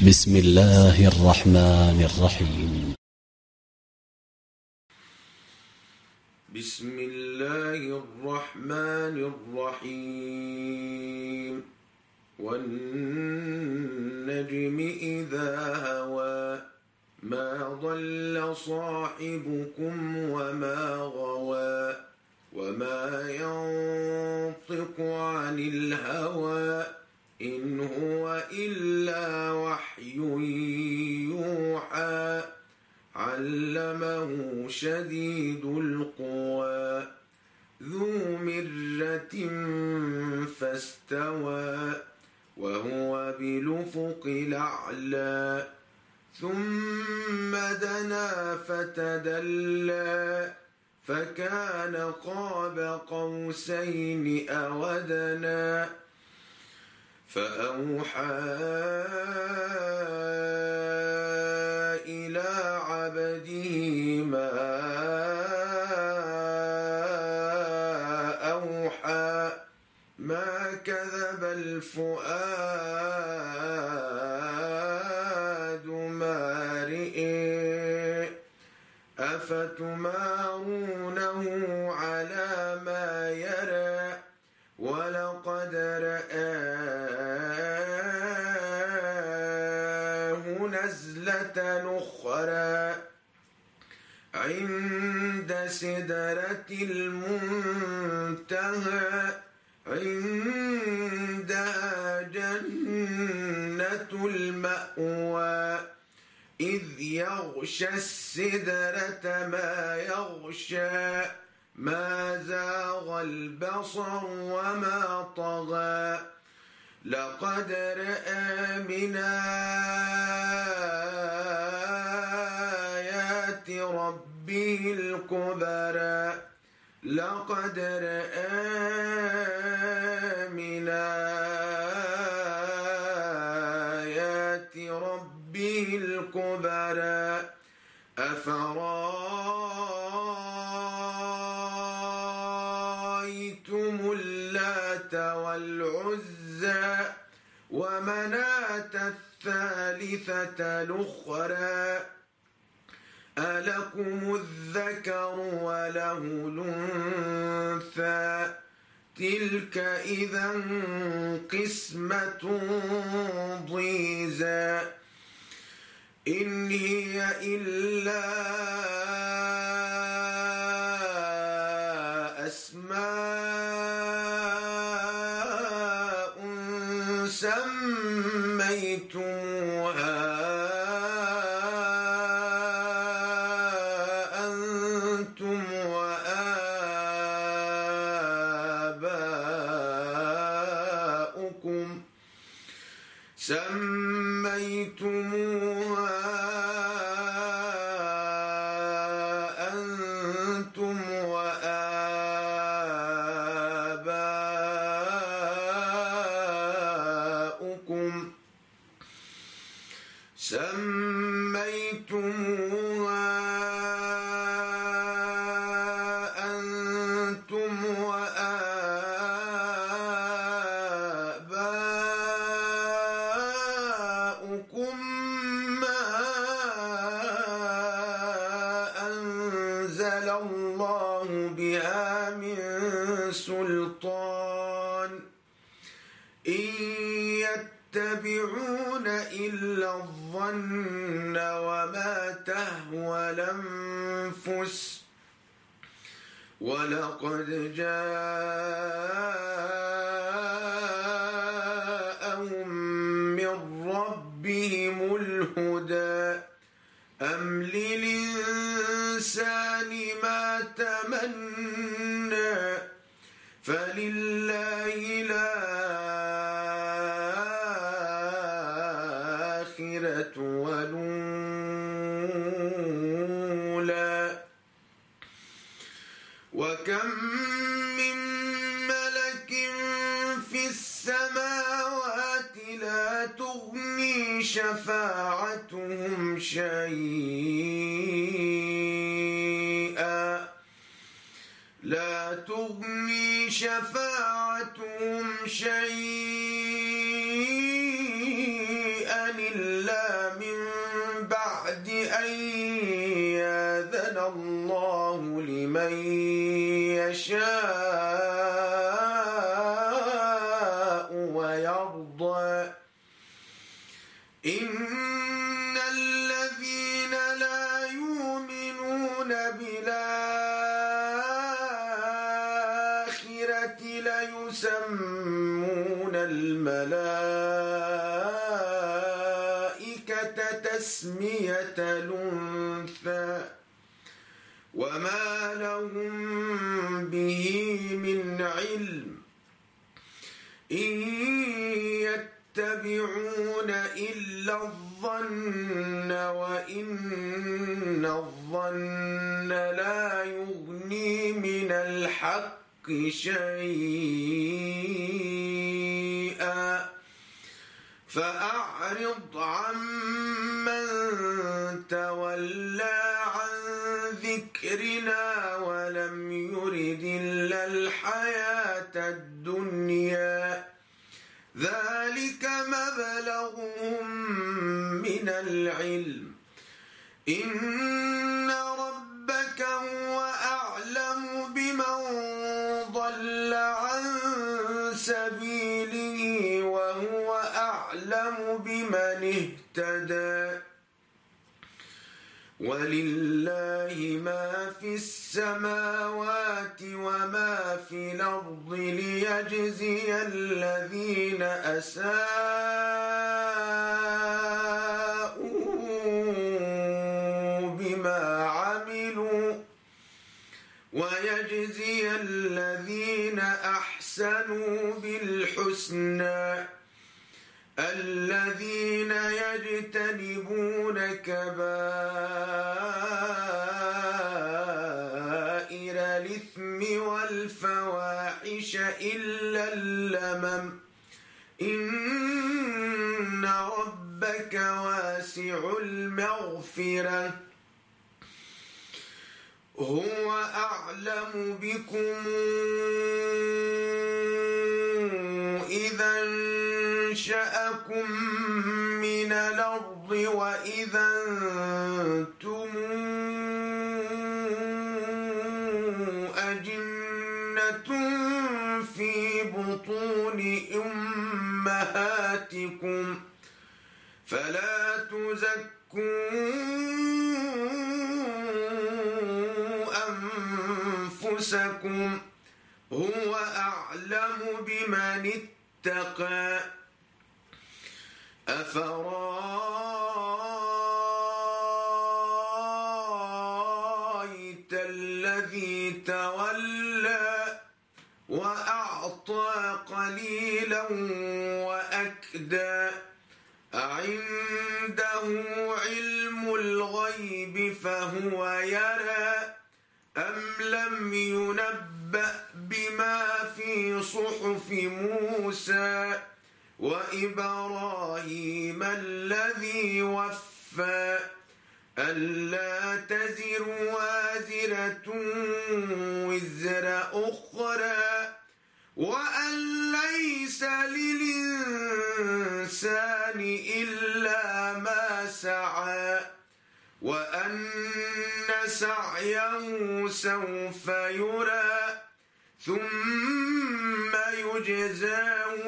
بسم الله الرحمن الرحيم. بسم الله الرحمن الرحيم. والنجم إذا هوى ما ضل صاحبكم وما غوى وما ينطق عن الهوى إن هو إلا وحي يوحى علمه شديد القوى ذو مرة فاستوى وهو بالأفق الأعلى ثم دنا فتدلى فكان قاب قوسين أو أدنى فأوحى إلى عبده ما أوحى ما كذب الفؤاد ما رئي أفتمارونه على ما يرى ولقد رآه نزلة أخرى عند سدرة المنتهى عندها جنة المأوى إذ يغشى السدرة ما يغشى ما زاغ البصر وما طغى لقد رأى من آيات ربه الكبرى لقد رأى من آيات ربه الكبرى أفرأيتم اللات والعزى ومناة الثالثة الأخرى ألكم الذكر وله الأنثى تلك إذا قسمة ضيزى إن هي إلا أسماء سميتموها أنتم وآباؤكم ما أنزل الله بها من سلطان إن يتبعون إلا الظن وما تهوى الأنفس ولقد جاءهم من ربهم الهدى أم للإنسان ما تمنى فلله الآخرة والأولى وكم من ملك في السماوات لا تغني شفاعتهم شيئا شيئا إلا من يشاء ويرضى إن الذين لا يؤمنون بالآخرة ليسمون الملائكة تسمية الأنثى وما لهم به من علم إن يتبعون إلا الظن وإن الظن لا يغني من الحق شيئا فأعرض عمن تولى عن ذكرنا ولم يرد إلا الحياة الدنيا ذلك مبلغهم من العلم إن ربك هو أعلم بمن ضل عن سبيله وهو أعلم بمن اهتدى ولله ما في السماوات وما في الأرض ليجزي الذين أساءوا بما عملوا ويجزي الذين أحسنوا بالحسنى الذين يجتنبون كبائر الإثم والفواحش إلا اللمم إن ربك واسع المغفرة هو أعلم بكم إذا أنشأكم من الأرض وإذا أنتم أجنة في بطون أمهاتكم فلا تزكوا أنفسكم هو أعلم بمن اتقى أفرأيت الذي تولى وأعطى قليلا وأكدى أعنده علم الغيب فهو يرى أم لم ينبأ بما في صحف موسى وإبراهيم الذي وفى ألا تزر وازرة وزر أخرى وأن ليس للإنسان إلا ما سعى وأن سعيه سوف يرى ثم يجزاه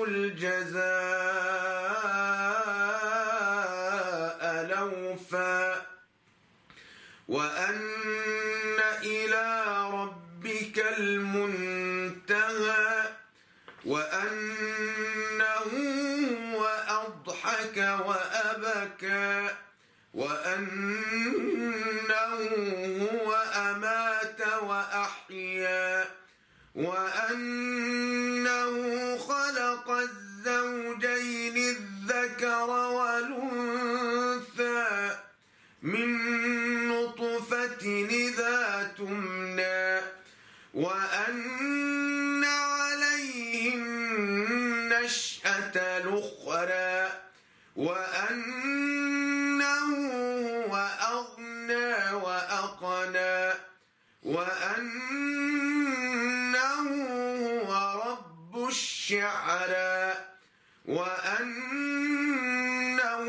الجزاء الأوفى وأن إلى ربك المنتهى وأنه هو أضحك وأبكى وأنه هو أمات وأحيا وأنه خلق الزوجين الذكر والأنثى من نطفة إذا تمنى وأن عليه النشأة الأخرى وأنه هو أغنى وأقنى وأنه هو رب الشعرى وأنه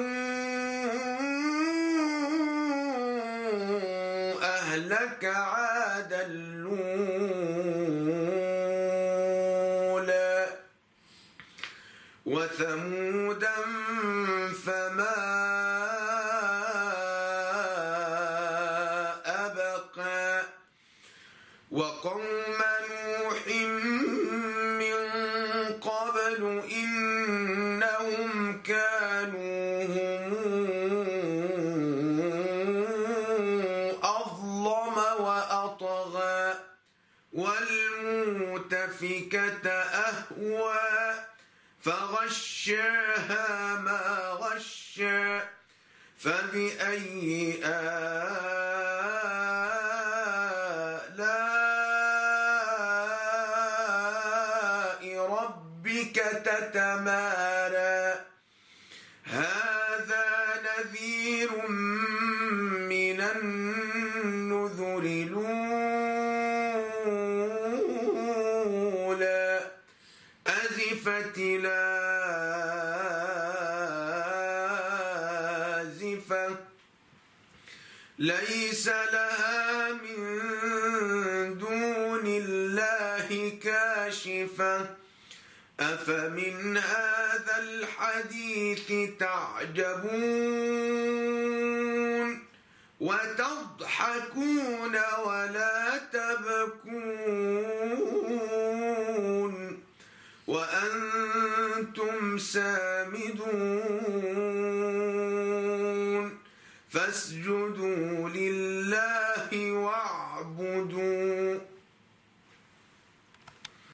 أهلك عادا فغشاها ما غشا فبأي آلاء ربك تتمارى هذا نذير من النذر الأولى أزفت لازفة ليس لها من دون الله كاشفة أفمن هذا الحديث تعجبون وتضحكون ولا تبكون وأنتم سامدون فاسجدوا لله